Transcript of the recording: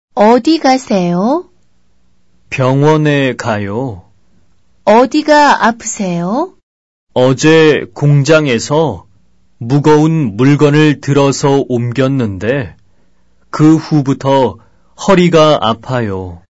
어디 가세요? 병원에 가요. 어디가 아프세요? 어제 공장에서 무거운 물건을 들어서 옮겼는데 그 후부터 허리가 아파요.